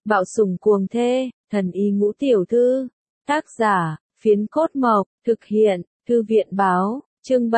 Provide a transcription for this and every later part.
Bạo sủng cuồng thê, thần y ngũ tiểu thư. Tác giả, Phiến Cốt Mộc, thực hiện, Thư viện báo, chương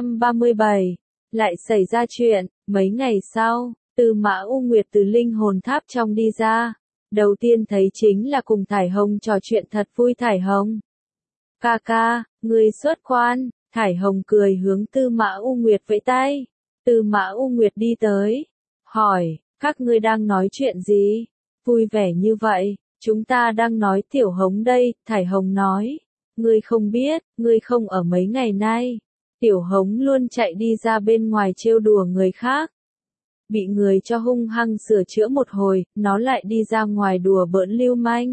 737. Lại xảy ra chuyện, mấy ngày sau, Tư Mã U Nguyệt từ linh hồn tháp trong đi ra. Đầu tiên thấy chính là cùng Thải Hồng trò chuyện thật vui. Thải Hồng, ca ca, ngươi xuất quan. Thải Hồng cười hướng Tư Mã U Nguyệt vẫy tay. Tư Mã U Nguyệt đi tới, hỏi, các ngươi đang nói chuyện gì? Vui vẻ như vậy, chúng ta đang nói Tiểu Hồng đây. Thải Hồng nói, ngươi không biết, ngươi không ở mấy ngày nay. Tiểu Hồng luôn chạy đi ra bên ngoài trêu đùa người khác. Bị người cho hung hăng sửa chữa một hồi, nó lại đi ra ngoài đùa bỡn lưu manh.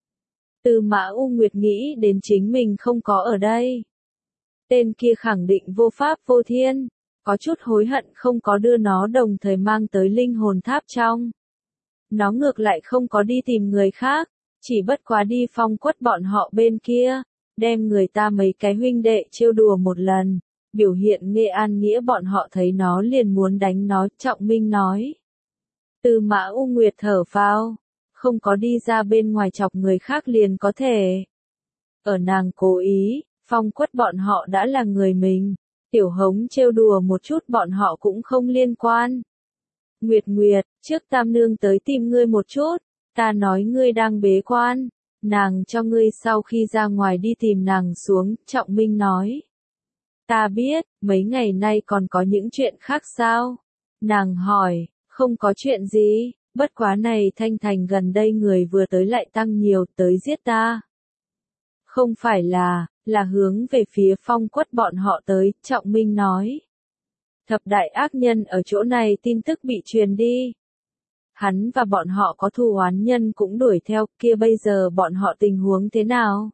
Tư Mã U Nguyệt nghĩ đến chính mình không có ở đây. Tên kia khẳng định vô pháp vô thiên, có chút hối hận không có đưa nó đồng thời mang tới linh hồn tháp trong. Nó ngược lại không có đi tìm người khác, chỉ bất quá đi Phong Quất bọn họ bên kia, đem người ta mấy cái huynh đệ trêu đùa một lần. Biểu hiện Nghệ An Nghĩa bọn họ thấy nó liền muốn đánh nó. Trọng Minh nói. Tư Mã U Nguyệt thở phào, không có đi ra bên ngoài chọc người khác liền có thể. Ở nàng cố ý, Phong Quất bọn họ đã là người mình, Tiểu Hồng trêu đùa một chút bọn họ cũng không liên quan. Nguyệt Nguyệt, trước Tam Nương tới tìm ngươi một chút, ta nói ngươi đang bế quan, nàng cho ngươi sau khi ra ngoài đi tìm nàng xuống. Trọng Minh nói. Ta biết, mấy ngày nay còn có những chuyện khác sao? Nàng hỏi, không có chuyện gì, bất quá này Thanh Thành gần đây người vừa tới lại tăng nhiều, tới giết ta. Không phải là hướng về phía Phong Quất bọn họ tới. Trọng Minh nói. Thập đại ác nhân ở chỗ này tin tức bị truyền đi. Hắn và bọn họ có thù oán nhân cũng đuổi theo, kia bây giờ bọn họ tình huống thế nào?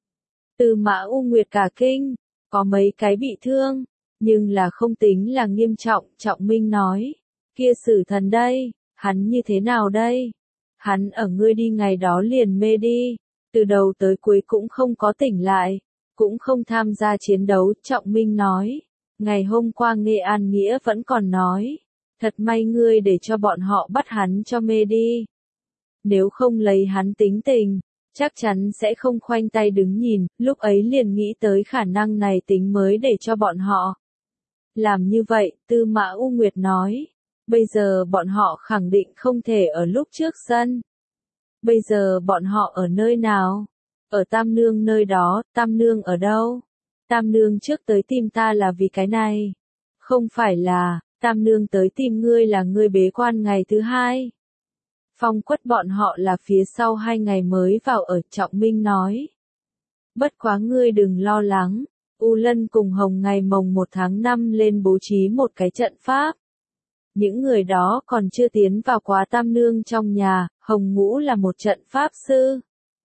Tư Mã U Nguyệt cả kinh. Có mấy cái bị thương, nhưng là không tính là nghiêm trọng. Trọng Minh nói, kia Sử Thần đây, hắn như thế nào đây? Hắn ở ngươi đi ngày đó liền mê đi, từ đầu tới cuối cũng không có tỉnh lại, cũng không tham gia chiến đấu. Trọng Minh nói, ngày hôm qua Nghệ An Nghĩa vẫn còn nói, thật may ngươi để cho bọn họ bắt hắn cho mê đi. Nếu không lấy hắn tính tình, chắc chắn sẽ không khoanh tay đứng nhìn. Lúc ấy liền nghĩ tới khả năng này tính mới để cho bọn họ làm như vậy. Tư Mã U Nguyệt nói, bây giờ bọn họ khẳng định không thể ở lúc trước sân. Bây giờ bọn họ ở nơi nào? Ở Tam Nương nơi đó. Tam Nương ở đâu? Tam Nương trước tới tìm ta là vì cái này. Không phải là, Tam Nương tới tìm ngươi là ngươi bế quan ngày thứ hai. Phong Quất bọn họ là phía sau 2 ngày mới vào ở. Trọng Minh nói. Bất quá ngươi đừng lo lắng, U Lân cùng Hồng ngày mồng 1 tháng 5 lên bố trí một cái trận pháp. Những người đó còn chưa tiến vào quá Tam Nương trong nhà. Hồng Ngũ là một trận pháp sư.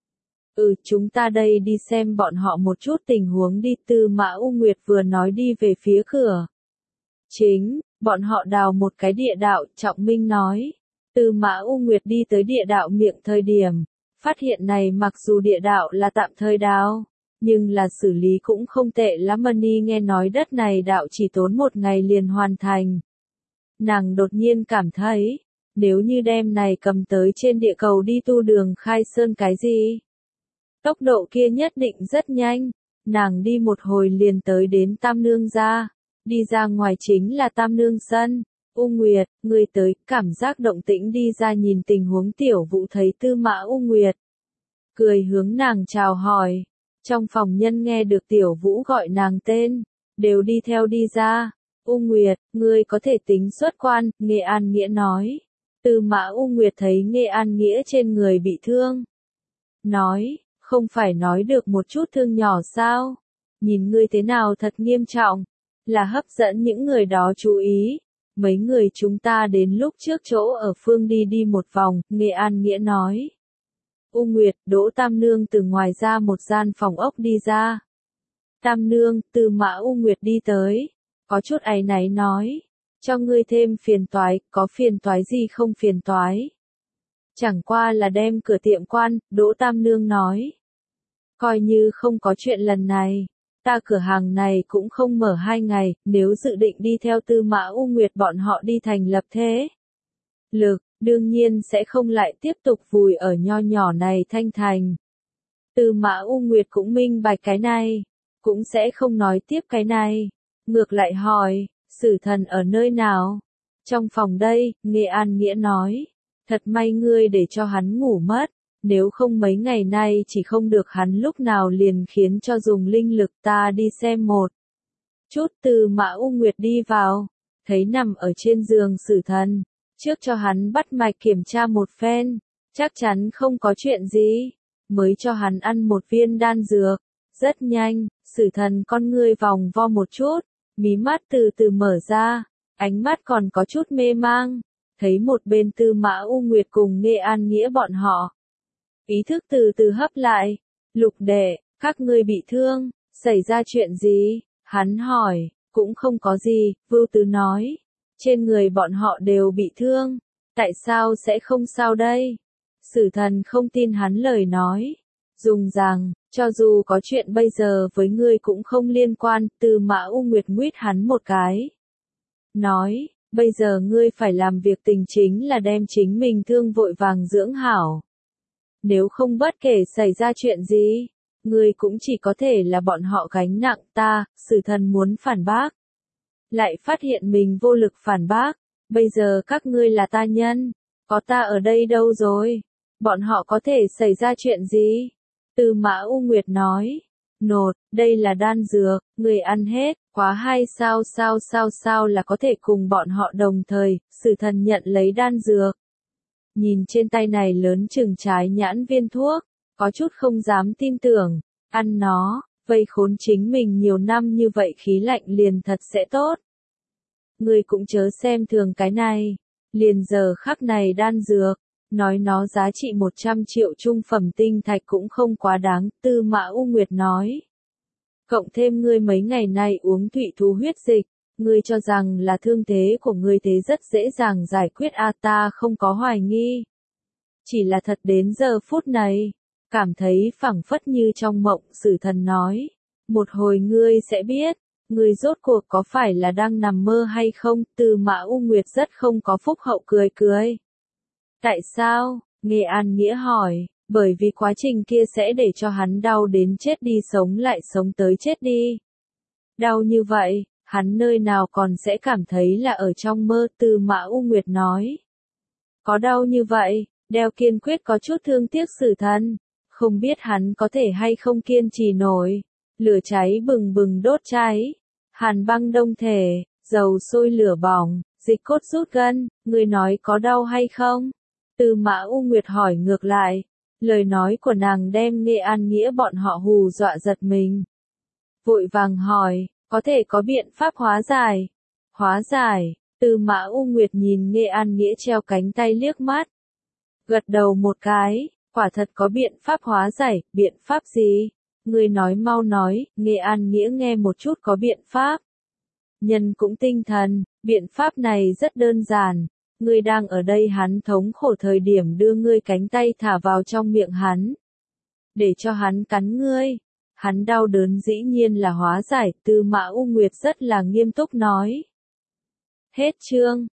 Chúng ta đây đi xem bọn họ một chút tình huống đi. Tư Mã U Nguyệt vừa nói đi về phía cửa chính, bọn họ đào một cái địa đạo. Trọng Minh nói. Tư Mã U Nguyệt đi tới địa đạo miệng thời điểm, phát hiện này mặc dù địa đạo là tạm thời đào, nhưng là xử lý cũng không tệ lắm. Mani nghe nói đất này đạo chỉ tốn 1 ngày liền hoàn thành. Nàng đột nhiên cảm thấy, nếu như đem này cầm tới trên địa cầu đi tu đường khai sơn cái gì, tốc độ kia nhất định rất nhanh. Nàng đi một hồi liền tới đến Tam Nương ra, đi ra ngoài chính là Tam Nương sân. U Nguyệt, ngươi tới. Cảm giác động tĩnh đi ra nhìn tình huống. Tiểu Vũ thấy Tư Mã U Nguyệt, cười hướng nàng chào hỏi. Trong phòng nhân nghe được Tiểu Vũ gọi nàng tên, đều đi theo đi ra. U Nguyệt, ngươi có thể tính xuất quan. Nghệ An Nghĩa nói. Tư Mã U Nguyệt thấy Nghệ An Nghĩa trên người bị thương, nói, không phải nói được một chút thương nhỏ sao? Nhìn ngươi thế nào thật nghiêm trọng, là hấp dẫn những người đó chú ý. Mấy người chúng ta đến lúc trước chỗ ở Phương đi một vòng. Nghệ An Nghĩa nói. U Nguyệt, Đỗ Tam Nương từ ngoài ra một gian phòng ốc đi ra. Tam Nương, Tư Mã U Nguyệt đi tới, có chút áy náy nói, cho ngươi thêm phiền toái. Có phiền toái gì không? Phiền toái chẳng qua là đem cửa tiệm quan. Đỗ Tam Nương nói, coi như không có chuyện lần này, ta cửa hàng này cũng không mở 2 ngày, nếu dự định đi theo Tư Mã U Nguyệt bọn họ đi thành lập thế lực, đương nhiên sẽ không lại tiếp tục vùi ở nho nhỏ này thanh thành. Tư Mã U Nguyệt cũng minh bạch cái này, cũng sẽ không nói tiếp cái này, ngược lại hỏi, Sử Thần ở nơi nào? Trong phòng đây, Nghệ An Nghĩa nói, thật may ngươi để cho hắn ngủ mất, nếu không mấy ngày nay chỉ không được hắn lúc nào liền khiến cho dùng linh lực ta đi xem một chút. Tư Mã U Nguyệt đi vào, thấy nằm ở trên giường Sử Thần, trước cho hắn bắt mạch kiểm tra một phen, chắc chắn không có chuyện gì, mới cho hắn ăn một viên đan dược. Rất nhanh, Sử Thần con ngươi vòng vo một chút, mí mắt từ từ mở ra, ánh mắt còn có chút mê mang, thấy một bên Tư Mã U Nguyệt cùng Nghệ An Nghĩa bọn họ. Ý thức từ từ hấp lại, Lục đệ, các ngươi bị thương, xảy ra chuyện gì? Hắn hỏi, cũng không có gì, Vưu Tứ nói, trên người bọn họ đều bị thương, tại sao sẽ không sao đây? Sử Thần không tin hắn lời nói, dùng rằng, cho dù có chuyện bây giờ với ngươi cũng không liên quan. Tư Mã U Nguyệt nguyết hắn một cái, nói, bây giờ ngươi phải làm việc tình chính là đem chính mình thương vội vàng dưỡng hảo. Nếu không bất kể xảy ra chuyện gì, ngươi cũng chỉ có thể là bọn họ gánh nặng. Ta, Sử Thần muốn phản bác, lại phát hiện mình vô lực phản bác, bây giờ các ngươi là ta nhân, có ta ở đây đâu rồi, bọn họ có thể xảy ra chuyện gì? Tư Mã U Nguyệt nói, nột, đây là đan dược, người ăn hết, quá hay sao là có thể cùng bọn họ đồng thời. Sử Thần nhận lấy đan dược, nhìn trên tay này lớn chừng trái nhãn viên thuốc, có chút không dám tin tưởng, ăn nó, vây khốn chính mình nhiều năm như vậy khí lạnh liền thật sẽ tốt. Ngươi cũng chớ xem thường cái này, liền giờ khắc này đan dược, nói nó giá trị 100 triệu trung phẩm tinh thạch cũng không quá đáng. Tư Mã U Nguyệt nói, cộng thêm ngươi mấy ngày nay uống thủy thú huyết dịch, ngươi cho rằng là thương thế của ngươi thế rất dễ dàng giải quyết ta không có hoài nghi. Chỉ là thật đến giờ phút này, cảm thấy phảng phất như trong mộng. Sử Thần nói, một hồi ngươi sẽ biết, ngươi rốt cuộc có phải là đang nằm mơ hay không? Tư Mã U Nguyệt rất không có phúc hậu cười cười. Tại sao? Nghệ An Nghĩa hỏi, bởi vì quá trình kia sẽ để cho hắn đau đến chết đi sống lại sống tới chết đi. Đau như vậy, hắn nơi nào còn sẽ cảm thấy là ở trong mơ? Tư Mã U Nguyệt nói, có đau như vậy, Đeo kiên quyết có chút thương tiếc Sử Thần, không biết hắn có thể hay không kiên trì nổi. Lửa cháy bừng bừng đốt cháy, hàn băng đông thể, dầu sôi lửa bỏng, dịch cốt rút gân, người nói có đau hay không? Tư Mã U Nguyệt hỏi ngược lại, lời nói của nàng đem Nghệ An Nghĩa bọn họ hù dọa giật mình. Vội vàng hỏi, có thể có biện pháp hóa giải? Hóa giải? Tư Mã U Nguyệt nhìn Nghệ An Nghĩa treo cánh tay liếc mắt, gật đầu một cái, quả thật có biện pháp hóa giải. Biện pháp gì? Người nói mau nói. Nghệ An Nghĩa nghe một chút có biện pháp. Nhân cũng tinh thần, biện pháp này rất đơn giản. Ngươi đang ở đây hắn thống khổ thời điểm đưa ngươi cánh tay thả vào trong miệng hắn, để cho hắn cắn ngươi. Hắn đau đớn dĩ nhiên là hóa giải. Tư Mã U Nguyệt rất là nghiêm túc nói. Hết chương.